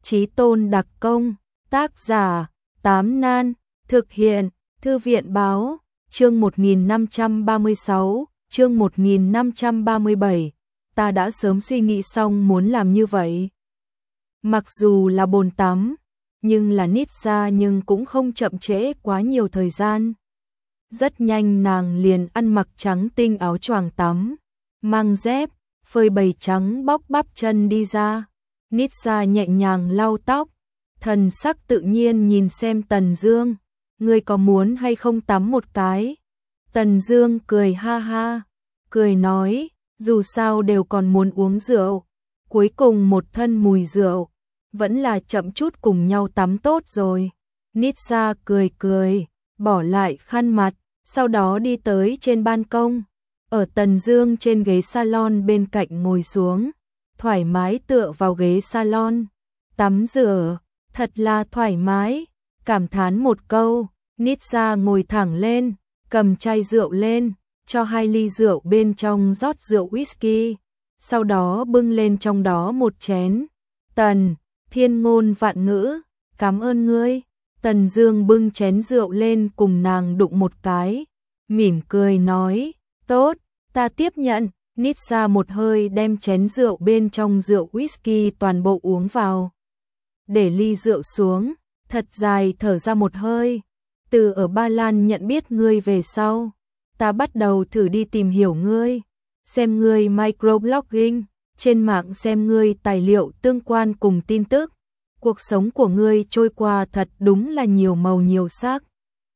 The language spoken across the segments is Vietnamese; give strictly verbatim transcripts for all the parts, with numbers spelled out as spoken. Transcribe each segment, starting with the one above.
Chí tôn đặc công, tác giả, Tám Nan, thực hiện, Thư viện báo, chương một nghìn năm trăm ba mươi sáu, chương một nghìn năm trăm ba mươi bảy, ta đã sớm suy nghĩ xong muốn làm như vậy. Mặc dù là bồn tắm, nhưng là nít ra nhưng cũng không chậm trễ quá nhiều thời gian. Rất nhanh nàng liền ăn mặc trắng tinh áo choàng tắm, mang dép, phơi bày trắng bóc bắp chân đi ra. Nít ra nhẹ nhàng lau tóc, thần sắc tự nhiên nhìn xem Tần Dương, ngươi có muốn hay không tắm một cái? Tần Dương cười ha ha, cười nói, dù sao đều còn muốn uống rượu, cuối cùng một thân mùi rượu, vẫn là chậm chút cùng nhau tắm tốt rồi. Nít ra cười cười, bỏ lại khăn mặt, sau đó đi tới trên ban công, ở Tần Dương trên ghế salon bên cạnh ngồi xuống, thoải mái tựa vào ghế salon, tắm rửa, thật là thoải mái, cảm thán một câu. Nít ra ngồi thẳng lên, cầm chai rượu lên, cho hai ly rượu bên trong rót rượu whisky, sau đó bưng lên trong đó một chén. Tần, thiên ngôn vạn ngữ, cảm ơn ngươi. Tần Dương bưng chén rượu lên cùng nàng đụng một cái, mỉm cười nói, tốt, ta tiếp nhận. Nít ra một hơi đem chén rượu bên trong rượu whisky toàn bộ uống vào, để ly rượu xuống, thật dài thở ra một hơi. Từ ở Ba Lan nhận biết ngươi về sau, ta bắt đầu thử đi tìm hiểu ngươi, xem ngươi microblogging, trên mạng xem ngươi tài liệu tương quan cùng tin tức. Cuộc sống của ngươi trôi qua thật đúng là nhiều màu nhiều sắc.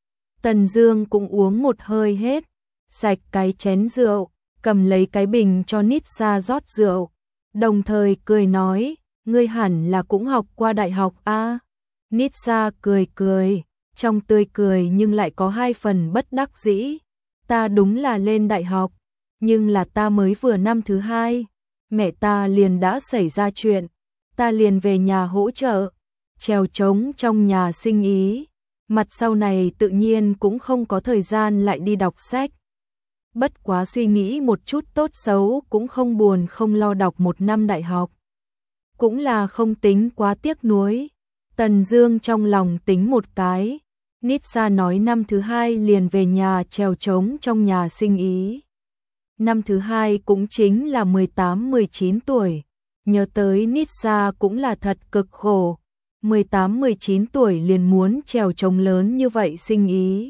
Tần Dương cũng uống một hơi hết, sạch cái chén rượu, cầm lấy cái bình cho Nít ra rót rượu, đồng thời cười nói, ngươi hẳn là cũng học qua đại học a. À? Nít ra cười cười, trong tươi cười nhưng lại có hai phần bất đắc dĩ. Ta đúng là lên đại học, nhưng là ta mới vừa năm thứ hai, mẹ ta liền đã xảy ra chuyện, ta liền về nhà hỗ trợ, trèo trống trong nhà sinh ý, mặt sau này tự nhiên cũng không có thời gian lại đi đọc sách. Bất quá suy nghĩ một chút tốt xấu cũng không buồn không lo đọc một năm đại học. Cũng là không tính quá tiếc nuối. Tần Dương trong lòng tính một cái, Nít ra nói năm thứ hai liền về nhà trèo trống trong nhà sinh ý. Năm thứ hai cũng chính là mười tám mười chín tuổi, nhớ tới Nít ra cũng là thật cực khổ, mười tám mười chín tuổi liền muốn trèo trống lớn như vậy sinh ý.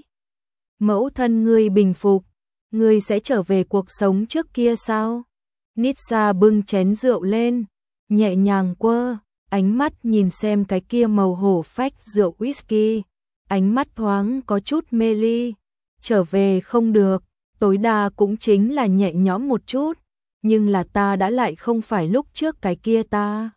Mẫu thân ngươi bình phục, ngươi sẽ trở về cuộc sống trước kia sao? Nít ra bưng chén rượu lên, nhẹ nhàng quơ, ánh mắt nhìn xem cái kia màu hổ phách rượu whisky, ánh mắt thoáng có chút mê ly. Trở về không được, tối đa cũng chính là nhẹ nhõm một chút, nhưng là ta đã lại không phải lúc trước cái kia ta.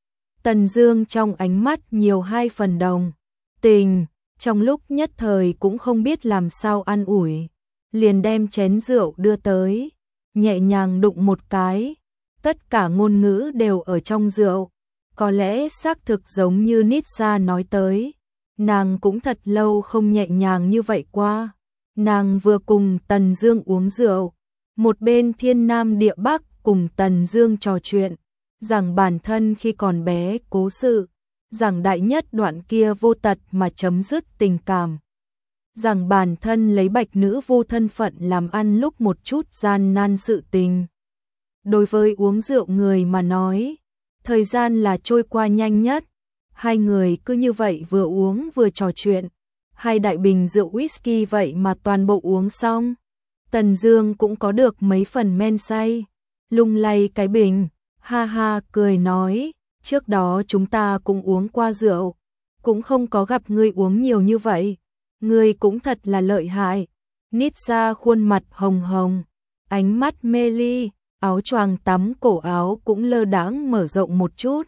Tần Dương trong ánh mắt nhiều hai phần đồng tình, trong lúc nhất thời cũng không biết làm sao an ủi, liền đem chén rượu đưa tới, nhẹ nhàng đụng một cái, tất cả ngôn ngữ đều ở trong rượu. Có lẽ xác thực giống như Nít ra nói tới, nàng cũng thật lâu không nhẹ nhàng như vậy qua. Nàng vừa cùng Tần Dương uống rượu, một bên thiên nam địa bắc cùng Tần Dương trò chuyện, rằng bản thân khi còn bé cố sự, rằng đại nhất đoạn kia vô tật mà chấm dứt tình cảm, rằng bản thân lấy bạch nữ vô thân phận làm ăn lúc một chút gian nan sự tình. Đối với uống rượu người mà nói, thời gian là trôi qua nhanh nhất. Hai người cứ như vậy vừa uống vừa trò chuyện, hai đại bình rượu whisky vậy mà toàn bộ uống xong. Tần Dương cũng có được mấy phần men say, lung lay cái bình, ha ha cười nói, trước đó chúng ta cũng uống qua rượu, cũng không có gặp ngươi uống nhiều như vậy, ngươi cũng thật là lợi hại. Nít ra khuôn mặt hồng hồng, ánh mắt mê ly, áo choàng tắm cổ áo cũng lơ đãng mở rộng một chút,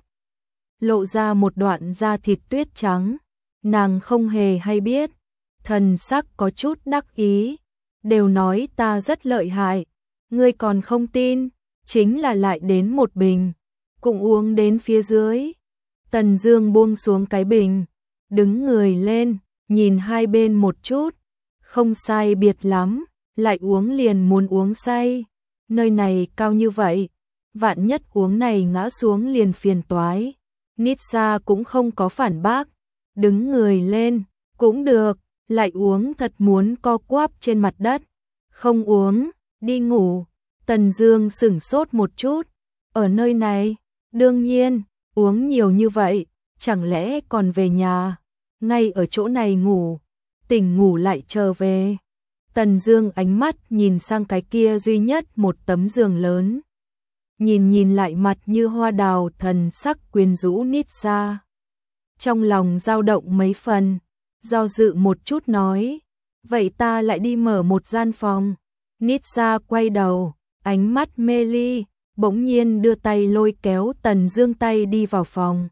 lộ ra một đoạn da thịt tuyết trắng. Nàng không hề hay biết, thần sắc có chút đắc ý, đều nói ta rất lợi hại, ngươi còn không tin, chính là lại đến một bình, cũng uống đến phía dưới. Tần Dương buông xuống cái bình, đứng người lên, nhìn hai bên một chút, không sai biệt lắm, lại uống liền muốn uống say. Nơi này cao như vậy, vạn nhất uống này ngã xuống liền phiền toái. Nitsa cũng không có phản bác, đứng người lên, cũng được, lại uống thật muốn co quắp trên mặt đất. Không uống, đi ngủ. Tần Dương sửng sốt một chút, ở nơi này, đương nhiên, uống nhiều như vậy, chẳng lẽ còn về nhà, ngay ở chỗ này ngủ, tỉnh ngủ lại trở về. Tần Dương ánh mắt nhìn sang cái kia duy nhất một tấm giường lớn. Nhìn nhìn lại mặt như hoa đào thần sắc quyến rũ Nitsa. Trong lòng dao động mấy phần, do dự một chút nói, vậy ta lại đi mở một gian phòng. Nitsa quay đầu, ánh mắt mê ly, bỗng nhiên đưa tay lôi kéo Tần Dương tay đi vào phòng.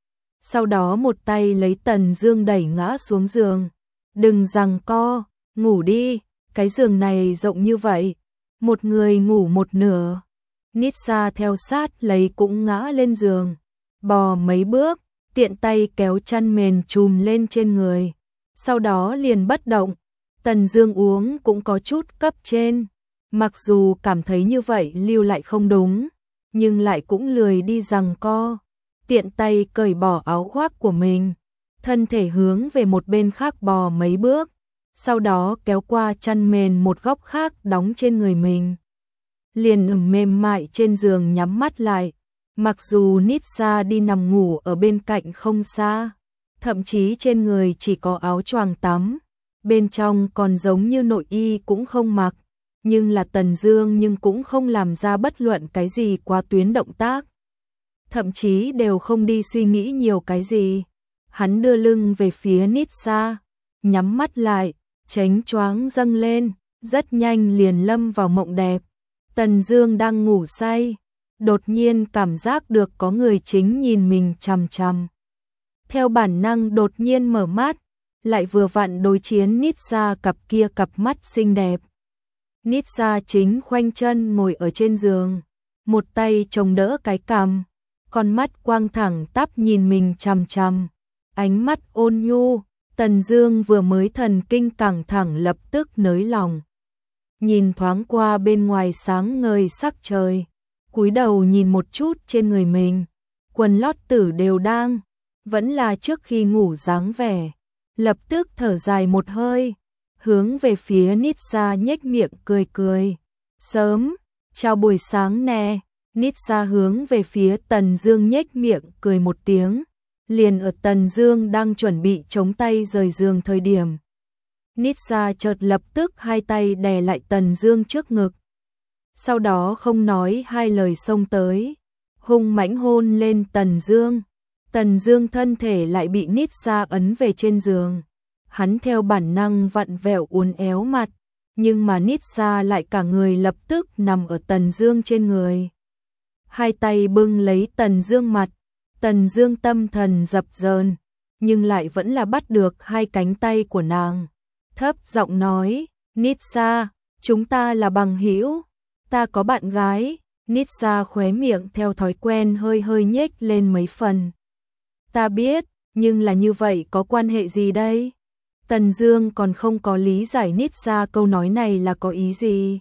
Sau đó một tay lấy Tần Dương đẩy ngã xuống giường. Đừng giằng co, ngủ đi, cái giường này rộng như vậy, một người ngủ một nửa. Nitsa theo sát lấy cũng ngã lên giường, bò mấy bước, tiện tay kéo chăn mền trùm lên trên người, sau đó liền bất động. Tần Dương uống cũng có chút cấp trên, mặc dù cảm thấy như vậy lưu lại không đúng, nhưng lại cũng lười đi giằng co, tiện tay cởi bỏ áo khoác của mình, thân thể hướng về một bên khác bò mấy bước, sau đó kéo qua chăn mền một góc khác đóng trên người mình. Liền mềm mại trên giường nhắm mắt lại, mặc dù Nitsa đi nằm ngủ ở bên cạnh không xa, thậm chí trên người chỉ có áo choàng tắm, bên trong còn giống như nội y cũng không mặc, nhưng là Tần Dương nhưng cũng không làm ra bất luận cái gì quá tuyến động tác, thậm chí đều không đi suy nghĩ nhiều cái gì. Hắn đưa lưng về phía Nitsa, nhắm mắt lại, chánh choáng dâng lên, rất nhanh liền lâm vào mộng đẹp. Tần Dương đang ngủ say, đột nhiên cảm giác được có người chính nhìn mình chằm chằm. Theo bản năng đột nhiên mở mắt, lại vừa vặn đối chiến Nitsa cặp kia cặp mắt xinh đẹp. Nitsa chính khoanh chân ngồi ở trên giường, một tay chống đỡ cái cằm, con mắt quang thẳng tắp nhìn mình chằm chằm, ánh mắt ôn nhu. Tần Dương vừa mới thần kinh căng thẳng lập tức nới lòng. Nhìn thoáng qua bên ngoài sáng ngời sắc trời, cúi đầu nhìn một chút trên người mình, quần lót tử đều đang, vẫn là trước khi ngủ dáng vẻ, lập tức thở dài một hơi, hướng về phía Nitsa nhếch miệng cười cười. Sớm, chào buổi sáng nè. Nitsa hướng về phía Tần Dương nhếch miệng cười một tiếng, liền ở Tần Dương đang chuẩn bị chống tay rời giường thời điểm. Nitsa chợt lập tức hai tay đè lại Tần Dương trước ngực. Sau đó không nói hai lời xông tới, hung mãnh hôn lên Tần Dương. Tần Dương thân thể lại bị Nitsa ấn về trên giường. Hắn theo bản năng vặn vẹo uốn éo mặt, nhưng mà Nitsa lại cả người lập tức nằm ở Tần Dương trên người. Hai tay bưng lấy Tần Dương mặt, Tần Dương tâm thần dập dờn, nhưng lại vẫn là bắt được hai cánh tay của nàng. Thấp giọng nói, Nitsa, chúng ta là bằng hữu, ta có bạn gái. Nitsa khóe miệng theo thói quen hơi hơi nhếch lên mấy phần. Ta biết, nhưng là như vậy có quan hệ gì đây? Tần Dương còn không có lý giải Nitsa câu nói này là có ý gì.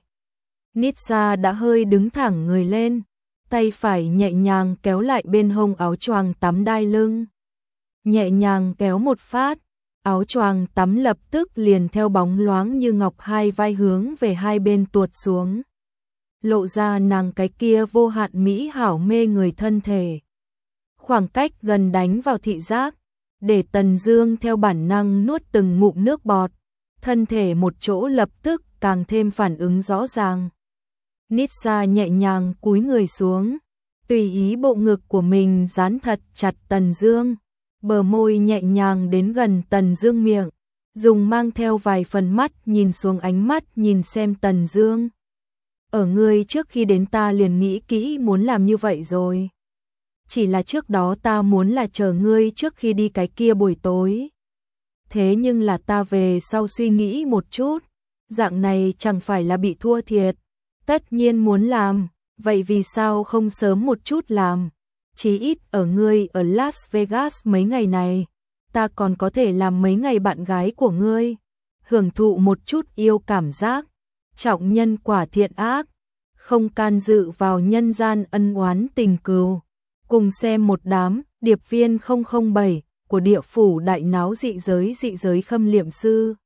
Nitsa đã hơi đứng thẳng người lên, tay phải nhẹ nhàng kéo lại bên hông áo choàng tắm đai lưng. Nhẹ nhàng kéo một phát, áo choàng tắm lập tức liền theo bóng loáng như ngọc hai vai hướng về hai bên tuột xuống, lộ ra nàng cái kia vô hạn mỹ hảo mê người thân thể. Khoảng cách gần đánh vào thị giác, để Tần Dương theo bản năng nuốt từng ngụm nước bọt, thân thể một chỗ lập tức càng thêm phản ứng rõ ràng. Nitsa nhẹ nhàng cúi người xuống, tùy ý bộ ngực của mình dán thật chặt Tần Dương, bờ môi nhẹ nhàng đến gần Tần Dương miệng, dùng mang theo vài phần mắt nhìn xuống ánh mắt nhìn xem Tần Dương. Ở ngươi trước khi đến ta liền nghĩ kỹ muốn làm như vậy rồi. Chỉ là trước đó ta muốn là chờ ngươi trước khi đi cái kia buổi tối. Thế nhưng là ta về sau suy nghĩ một chút, dạng này chẳng phải là bị thua thiệt. Tất nhiên muốn làm, vậy vì sao không sớm một chút làm? Chí ít ở ngươi ở Las Vegas mấy ngày này, ta còn có thể làm mấy ngày bạn gái của ngươi, hưởng thụ một chút yêu cảm giác, trọng nhân quả thiện ác, không can dự vào nhân gian ân oán tình cừu, cùng xem một đám điệp viên không không bảy của địa phủ đại náo dị giới dị giới khâm liệm sư.